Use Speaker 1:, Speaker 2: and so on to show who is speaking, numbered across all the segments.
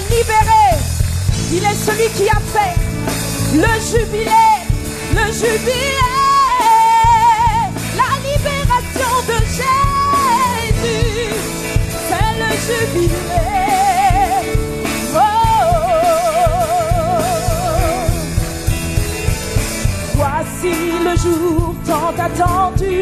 Speaker 1: libéré. Il est celui qui a fait le jubilé, le jubilé, la libération de Jésus, c'est le jubilé. Oh, voici le jour tant attendu,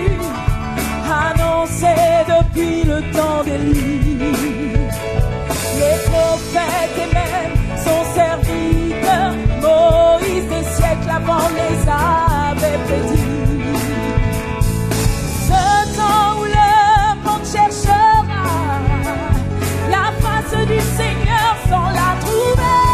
Speaker 1: annoncé depuis le temps d'Élie. Les prophètes et même son serviteur, Moïse des siècles avant les avait prédits. Ce temps où le monde cherchera la face du Seigneur sans la trouver,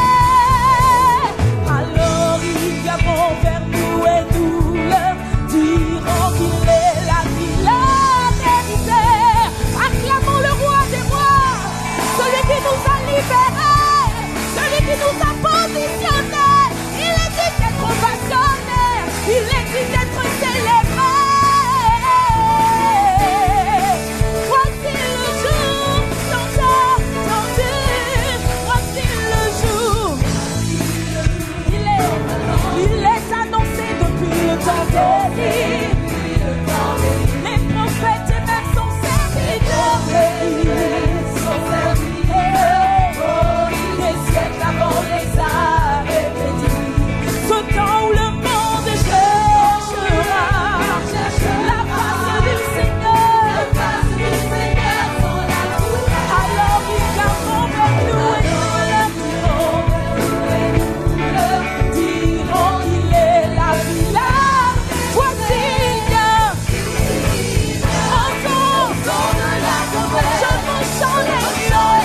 Speaker 1: alors ils viendront vers nous et nous leur dirons qu'il est la vie, la vérité. Acclamons le roi des rois, celui qui nous a libérés, celui qui nous a positionnés. Il est dit d'être passionné, il est dit d'être célébré. Voici le jour tant attendu, voici le jour. Il est annoncé depuis le temps d'Élie. Les prophètes et même son serviteur Moïse, des siècles avant les avait prédits. Ce temps où le monde cherchera la face du Seigneur, alors ils viendront vers nous et nous leur dirons qu'il est la vie, la voici il vient. Entends, je vous chante les chants,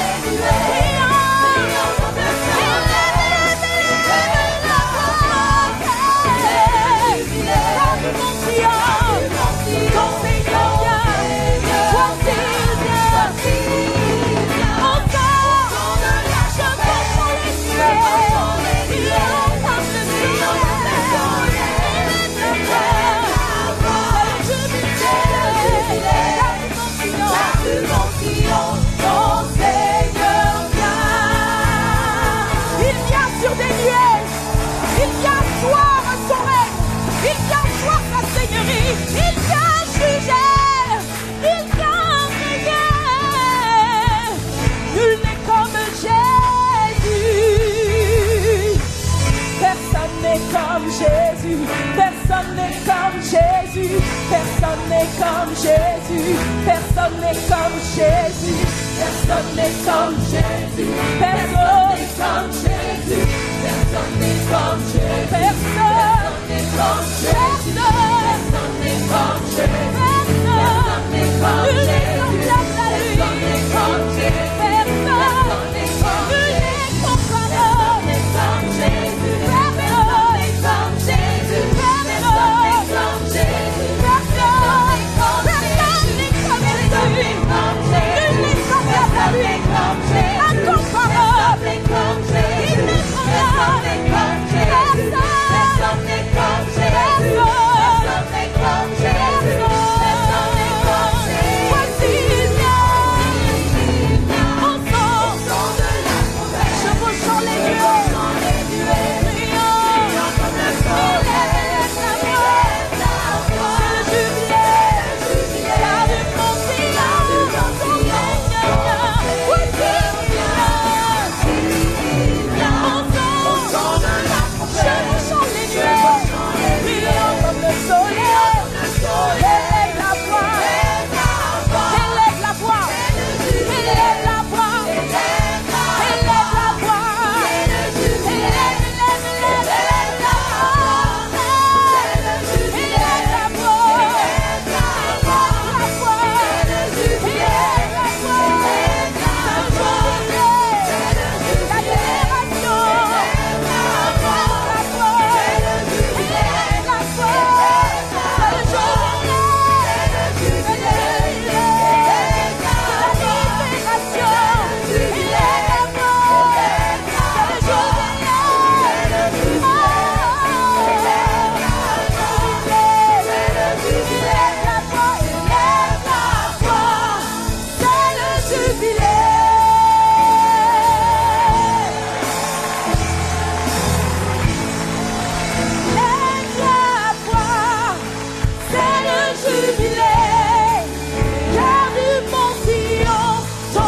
Speaker 1: personne n'est comme Jésus, personne n'est comme Jésus, personne n'est comme Jésus, personne n'est comme Jésus, personne